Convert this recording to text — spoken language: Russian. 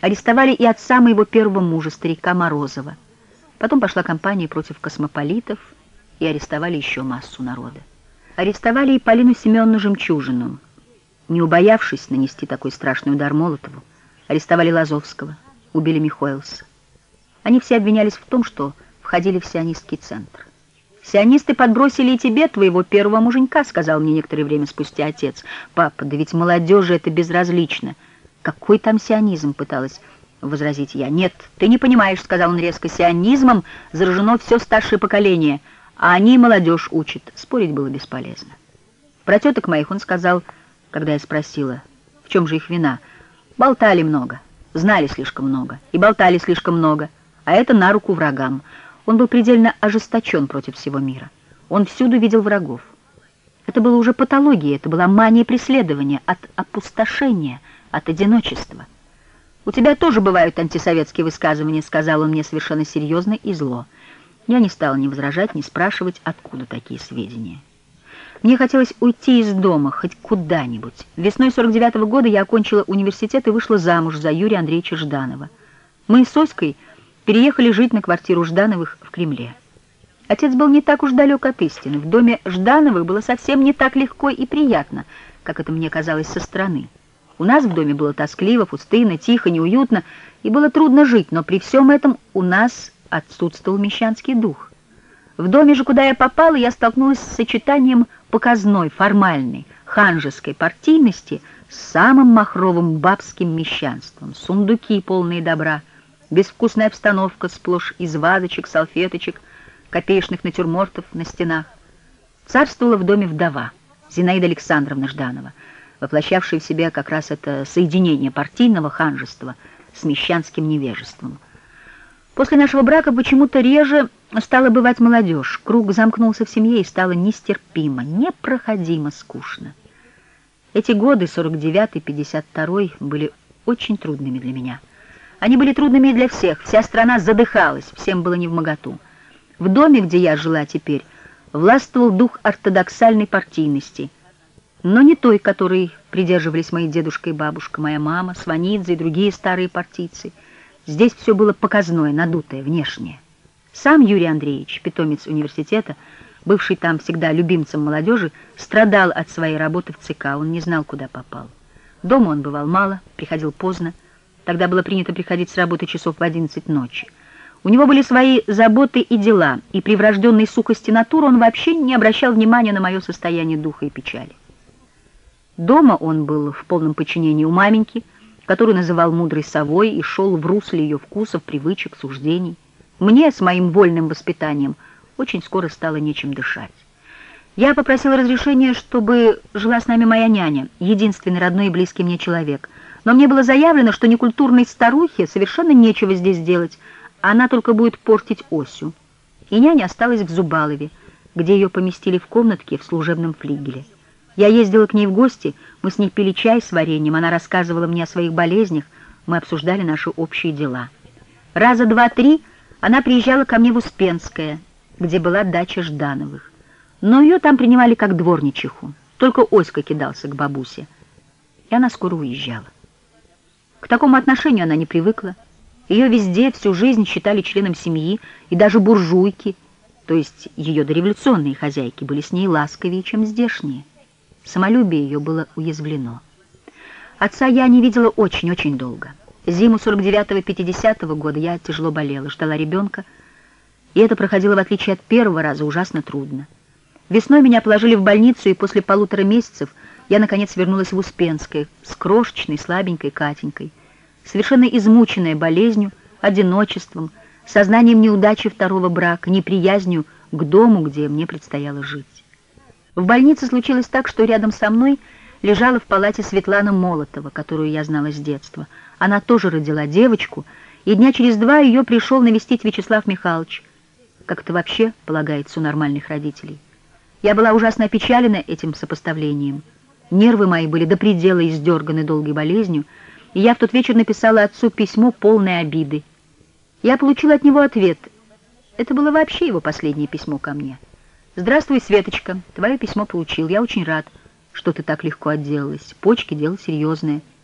Арестовали и отца моего первого мужа, старика Морозова. Потом пошла кампания против космополитов, и арестовали еще массу народа. Арестовали и Полину Семеновну Жемчужину, не убоявшись нанести такой страшный удар Молотову. Арестовали Лазовского, убили Михоэлса. Они все обвинялись в том, что входили в сионистский центр. «Сионисты подбросили и тебе, твоего первого муженька», — сказал мне некоторое время спустя отец. «Папа, да ведь молодежи это безразлично». «Какой там сионизм?» — пыталась возразить я. «Нет, ты не понимаешь», — сказал он резко, — «сионизмом заражено все старшее поколение, а они молодежь учат». Спорить было бесполезно. Про теток моих он сказал, когда я спросила, в чем же их вина. Болтали много, знали слишком много и болтали слишком много, а это на руку врагам. Он был предельно ожесточен против всего мира. Он всюду видел врагов. Это было уже патологией, это была мания преследования, от опустошения, от одиночества. «У тебя тоже бывают антисоветские высказывания», — сказал он мне совершенно серьезно и зло. Я не стала ни возражать, ни спрашивать, откуда такие сведения. Мне хотелось уйти из дома, хоть куда-нибудь. Весной 49-го года я окончила университет и вышла замуж за Юрия Андреевича Жданова. Мы с Оськой переехали жить на квартиру Ждановых в Кремле. Отец был не так уж далек от истины. В доме Ждановых было совсем не так легко и приятно, как это мне казалось со стороны. У нас в доме было тоскливо, пустынно, тихо, неуютно, и было трудно жить, но при всем этом у нас отсутствовал мещанский дух. В доме же, куда я попала, я столкнулась с сочетанием показной, формальной, ханжеской партийности с самым махровым бабским мещанством. Сундуки, полные добра, безвкусная обстановка сплошь из вазочек, салфеточек, копеечных натюрмортов на стенах. Царствовала в доме вдова, Зинаида Александровна Жданова, воплощавшая в себе как раз это соединение партийного ханжества с мещанским невежеством. После нашего брака почему-то реже стала бывать молодежь. Круг замкнулся в семье и стало нестерпимо, непроходимо скучно. Эти годы, 49-й, 52-й, были очень трудными для меня. Они были трудными и для всех. Вся страна задыхалась, всем было невмоготу. В доме, где я жила теперь, властвовал дух ортодоксальной партийности, но не той, которой придерживались мои дедушка и бабушка, моя мама, Сванидзе и другие старые партийцы. Здесь все было показное, надутое, внешнее. Сам Юрий Андреевич, питомец университета, бывший там всегда любимцем молодежи, страдал от своей работы в ЦК, он не знал, куда попал. Дома он бывал мало, приходил поздно, тогда было принято приходить с работы часов в 11 ночи. У него были свои заботы и дела, и при врожденной сухости натуры он вообще не обращал внимания на мое состояние духа и печали. Дома он был в полном подчинении у маменьки, которую называл мудрой совой и шел в русле ее вкусов, привычек, суждений. Мне с моим вольным воспитанием очень скоро стало нечем дышать. Я попросила разрешения, чтобы жила с нами моя няня, единственный родной и близкий мне человек. Но мне было заявлено, что некультурной старухе совершенно нечего здесь делать, она только будет портить Осю. И няня осталась в Зубалове, где ее поместили в комнатке в служебном флигеле. Я ездила к ней в гости, мы с ней пили чай с вареньем, она рассказывала мне о своих болезнях, мы обсуждали наши общие дела. Раза два-три она приезжала ко мне в Успенское, где была дача Ждановых. Но ее там принимали как дворничиху, только Оська кидался к бабусе, и она скоро уезжала. К такому отношению она не привыкла. Ее везде всю жизнь считали членом семьи, и даже буржуйки, то есть ее дореволюционные хозяйки, были с ней ласковее, чем здешние. Самолюбие ее было уязвлено. Отца я не видела очень-очень долго. Зиму 49-50 года я тяжело болела, ждала ребенка, и это проходило, в отличие от первого раза, ужасно трудно. Весной меня положили в больницу, и после 1,5 месяцев я, наконец, вернулась в Успенское с крошечной, слабенькой Катенькой, совершенно измученная болезнью, одиночеством, сознанием неудачи второго брака, неприязнью к дому, где мне предстояло жить. В больнице случилось так, что рядом со мной лежала в палате Светлана Молотова, которую я знала с детства. Она тоже родила девочку, и дня через 2 ее пришел навестить Вячеслав Михайлович, как это вообще полагается у нормальных родителей. Я была ужасно опечалена этим сопоставлением. Нервы мои были до предела издерганы долгой болезнью, и я в тот вечер написала отцу письмо, полное обиды. Я получила от него ответ. Это было вообще его последнее письмо ко мне. «Здравствуй, Светочка, твое письмо получил, я очень рад, что ты так легко отделалась. Почки — дело серьезное.